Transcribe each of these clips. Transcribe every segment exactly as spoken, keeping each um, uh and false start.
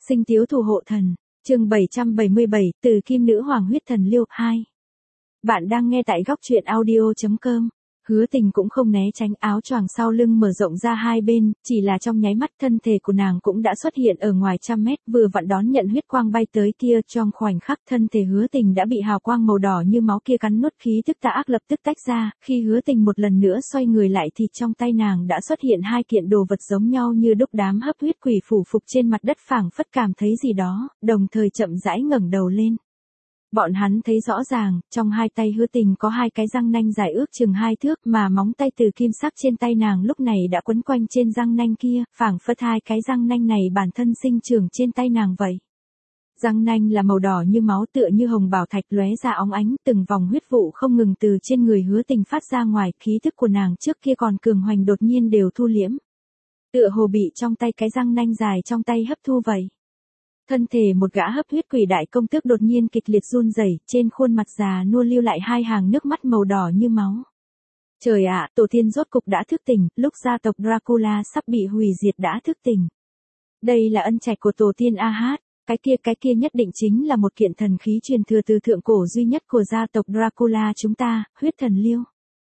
Sinh tiếu thủ hộ thần, chương bảy trăm bảy mươi bảy, từ kim nữ hoàng huyết thần liêu, hai. Bạn đang nghe tại góc truyện audio chấm com. Hứa Tình cũng không né tránh, áo choàng sau lưng mở rộng ra hai bên, chỉ là trong nháy mắt thân thể của nàng cũng đã xuất hiện ở ngoài trăm mét, vừa vặn đón nhận huyết quang bay tới kia, trong khoảnh khắc thân thể Hứa Tình đã bị hào quang màu đỏ như máu kia cắn nuốt, khí tức tà ác lập tức tách ra, khi Hứa Tình một lần nữa xoay người lại thì trong tay nàng đã xuất hiện hai kiện đồ vật giống nhau như đúc, đám hấp huyết quỷ phủ phục trên mặt đất phảng phất cảm thấy gì đó, đồng thời chậm rãi ngẩng đầu lên. Bọn hắn thấy rõ ràng, trong hai tay Hứa Tình có hai cái răng nanh dài ước chừng hai thước, mà móng tay từ kim sắc trên tay nàng lúc này đã quấn quanh trên răng nanh kia, phảng phất hai cái răng nanh này bản thân sinh trưởng trên tay nàng vậy. Răng nanh là màu đỏ như máu, tựa như hồng bảo thạch lóe ra óng ánh, từng vòng huyết vụ không ngừng từ trên người Hứa Tình phát ra ngoài, khí tức của nàng trước kia còn cường hoành đột nhiên đều thu liễm. Tựa hồ bị trong tay cái răng nanh dài trong tay hấp thu vậy. Thân thể một gã hấp huyết quỷ đại công tước đột nhiên kịch liệt run rẩy, trên khuôn mặt già nua lưu lại hai hàng nước mắt màu đỏ như máu. Trời ạ, tổ tiên rốt cục đã thức tỉnh, lúc gia tộc Dracula sắp bị hủy diệt đã thức tỉnh. Đây là ân trạch của tổ tiên Ahad, cái kia cái kia nhất định chính là một kiện thần khí truyền thừa từ thượng cổ duy nhất của gia tộc Dracula chúng ta, huyết thần liêu.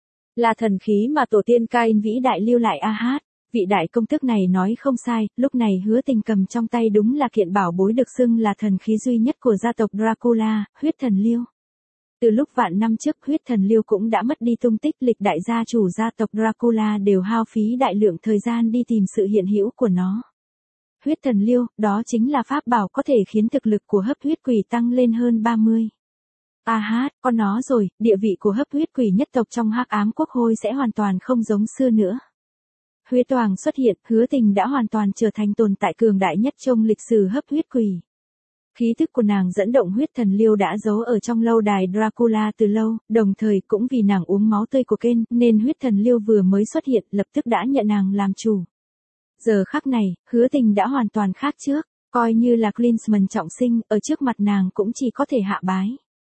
Là thần khí mà tổ tiên Cain vĩ đại lưu lại Ahad. Vị đại công tước này nói không sai, lúc này Hứa Tình cầm trong tay đúng là kiện bảo bối được xưng là thần khí duy nhất của gia tộc Dracula, huyết thần liêu. Từ lúc vạn năm trước huyết thần liêu cũng đã mất đi tung tích, lịch đại gia chủ gia tộc Dracula đều hao phí đại lượng thời gian đi tìm sự hiện hữu của nó. Huyết thần liêu, đó chính là pháp bảo có thể khiến thực lực của hấp huyết quỷ tăng lên hơn ba mươi. Ahad, có nó rồi, địa vị của hấp huyết quỷ nhất tộc trong hắc ám quốc hôi sẽ hoàn toàn không giống xưa nữa. Huyết Toàng xuất hiện, Hứa Tình đã hoàn toàn trở thành tồn tại cường đại nhất trong lịch sử hấp huyết quỷ. Khí thức của nàng dẫn động huyết thần liêu đã giấu ở trong lâu đài Dracula từ lâu, đồng thời cũng vì nàng uống máu tươi của Ken, nên huyết thần liêu vừa mới xuất hiện, lập tức đã nhận nàng làm chủ. Giờ khắc này, Hứa Tình đã hoàn toàn khác trước, coi như là Klinsmann trọng sinh, ở trước mặt nàng cũng chỉ có thể hạ bái.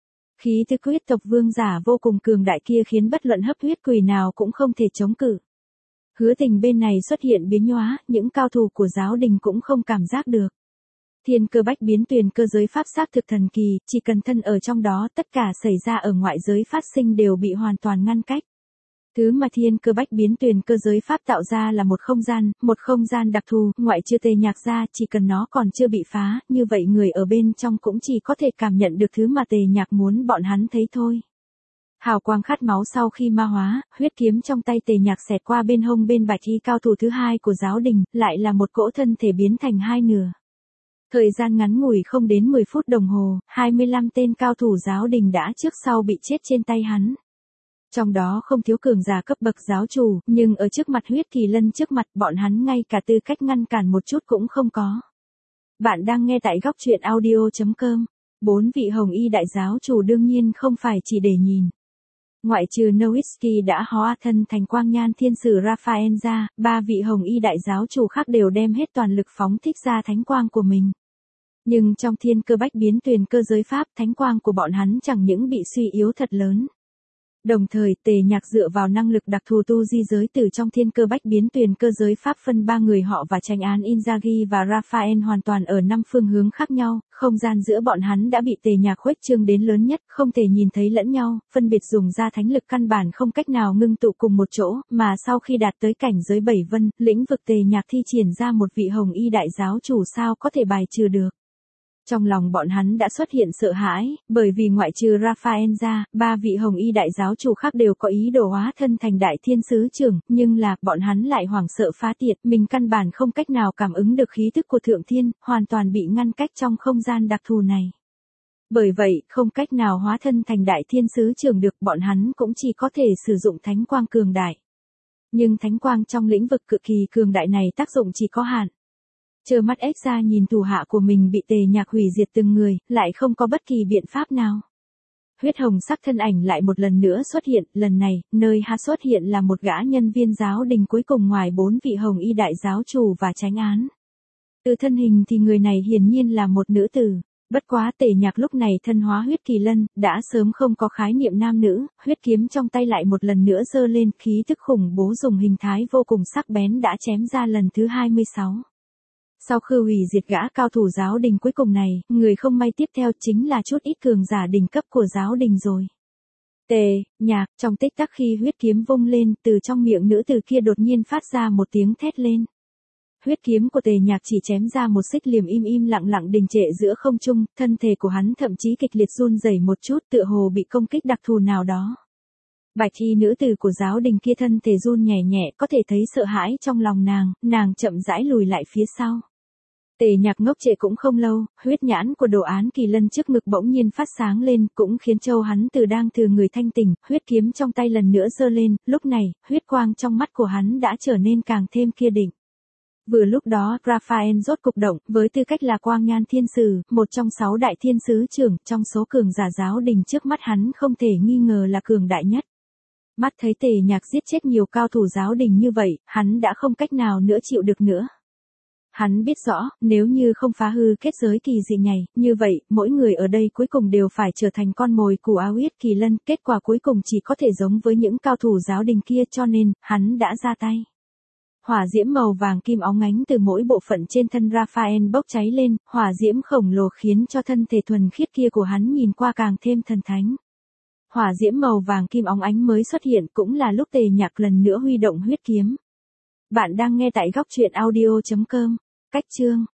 Khí thức huyết tộc vương giả vô cùng cường đại kia khiến bất luận hấp huyết quỷ nào cũng không thể chống cự. Hứa Tình bên này xuất hiện biến hóa, những cao thủ của giáo đình cũng không cảm giác được. Thiên cơ bách biến tuyền cơ giới pháp xác thực thần kỳ, chỉ cần thân ở trong đó, tất cả xảy ra ở ngoại giới phát sinh đều bị hoàn toàn ngăn cách. Thứ mà thiên cơ bách biến tuyền cơ giới pháp tạo ra là một không gian, một không gian đặc thù, ngoại trừ tề nhạc ra, chỉ cần nó còn chưa bị phá, như vậy người ở bên trong cũng chỉ có thể cảm nhận được thứ mà tề nhạc muốn bọn hắn thấy thôi. Hào quang khát máu sau khi ma hóa, huyết kiếm trong tay tề nhạc xẹt qua bên hông bên bạch y cao thủ thứ hai của giáo đình, lại là một cỗ thân thể biến thành hai nửa. Thời gian ngắn ngủi không đến mười phút đồng hồ, hai mươi lăm tên cao thủ giáo đình đã trước sau bị chết trên tay hắn. Trong đó không thiếu cường giả cấp bậc giáo chủ, nhưng ở trước mặt huyết kỳ lân trước mặt bọn hắn ngay cả tư cách ngăn cản một chút cũng không có. Bạn đang nghe tại góc truyện audio chấm com. Bốn vị hồng y đại giáo chủ đương nhiên không phải chỉ để nhìn. Ngoại trừ Nowitzki đã hóa thân thành quang nhan thiên sử Raphael ra, ba vị hồng y đại giáo chủ khác đều đem hết toàn lực phóng thích ra thánh quang của mình. Nhưng trong thiên cơ bách biến tuyền cơ giới pháp, thánh quang của bọn hắn chẳng những bị suy yếu thật lớn. Đồng thời, tề nhạc dựa vào năng lực đặc thù tu di giới từ trong thiên cơ bách biến tuyền cơ giới pháp phân ba người họ và tranh án Inzaghi và Raphael hoàn toàn ở năm phương hướng khác nhau, không gian giữa bọn hắn đã bị tề nhạc khuếch trương đến lớn nhất, không thể nhìn thấy lẫn nhau, phân biệt dùng ra thánh lực căn bản không cách nào ngưng tụ cùng một chỗ, mà sau khi đạt tới cảnh giới bảy vân, lĩnh vực tề nhạc thi triển ra một vị hồng y đại giáo chủ sao có thể bài trừ được. Trong lòng bọn hắn đã xuất hiện sợ hãi, bởi vì ngoại trừ Raphael ra, ba vị hồng y đại giáo chủ khác đều có ý đồ hóa thân thành đại thiên sứ trưởng, nhưng là, bọn hắn lại hoảng sợ phá tiệt, mình căn bản không cách nào cảm ứng được khí thức của thượng thiên, hoàn toàn bị ngăn cách trong không gian đặc thù này. Bởi vậy, không cách nào hóa thân thành đại thiên sứ trưởng được, bọn hắn cũng chỉ có thể sử dụng thánh quang cường đại. Nhưng thánh quang trong lĩnh vực cực kỳ cường đại này tác dụng chỉ có hạn. Trơ mắt ếch ra nhìn thủ hạ của mình bị tề nhạc hủy diệt từng người, lại không có bất kỳ biện pháp nào. Huyết hồng sắc thân ảnh lại một lần nữa xuất hiện, lần này, nơi hạ xuất hiện là một gã nhân viên giáo đình cuối cùng ngoài bốn vị hồng y đại giáo chủ và chánh án. Từ thân hình thì người này hiển nhiên là một nữ tử. Bất quá tề nhạc lúc này thân hóa huyết kỳ lân, đã sớm không có khái niệm nam nữ, huyết kiếm trong tay lại một lần nữa giơ lên, khí thức khủng bố dùng hình thái vô cùng sắc bén đã chém ra lần thứ hai mươi sáu. Sau khi hủy diệt gã cao thủ giáo đình cuối cùng này, người không may tiếp theo chính là chút ít cường giả đỉnh cấp của giáo đình rồi. Tề, Nhạc, trong tích tắc khi huyết kiếm vung lên, từ trong miệng nữ tử kia đột nhiên phát ra một tiếng thét lên. Huyết kiếm của Tề Nhạc chỉ chém ra một xích liềm im im lặng lặng đình trệ giữa không trung, thân thể của hắn thậm chí kịch liệt run rẩy một chút, tựa hồ bị công kích đặc thù nào đó. Bạch y nữ tử của giáo đình kia thân thể run nhẹ nhẹ, có thể thấy sợ hãi trong lòng nàng, nàng chậm rãi lùi lại phía sau. Tề Nhạc ngốc trệ cũng không lâu, huyết nhãn của đồ án kỳ lân trước ngực bỗng nhiên phát sáng lên, cũng khiến châu hắn từ đang thừa người thanh tỉnh, huyết kiếm trong tay lần nữa giơ lên, lúc này, huyết quang trong mắt của hắn đã trở nên càng thêm kiên định. Vừa lúc đó, Raphael rốt cục động, với tư cách là Quang Nhan Thiên Sử, một trong sáu đại thiên sứ trưởng, trong số cường giả giáo đình trước mắt hắn không thể nghi ngờ là cường đại nhất. Mắt thấy Tề Nhạc giết chết nhiều cao thủ giáo đình như vậy, hắn đã không cách nào nữa chịu được nữa. Hắn biết rõ, nếu như không phá hư kết giới kỳ dị này, như vậy, mỗi người ở đây cuối cùng đều phải trở thành con mồi của áo huyết kỳ lân, kết quả cuối cùng chỉ có thể giống với những cao thủ giáo đình kia, cho nên, hắn đã ra tay. Hỏa diễm màu vàng kim óng ánh từ mỗi bộ phận trên thân Raphael bốc cháy lên, hỏa diễm khổng lồ khiến cho thân thể thuần khiết kia của hắn nhìn qua càng thêm thần thánh. Hỏa diễm màu vàng kim óng ánh mới xuất hiện cũng là lúc Tề Nhạc lần nữa huy động huyết kiếm. Bạn đang nghe tại góc truyện audio chấm com. Cách chương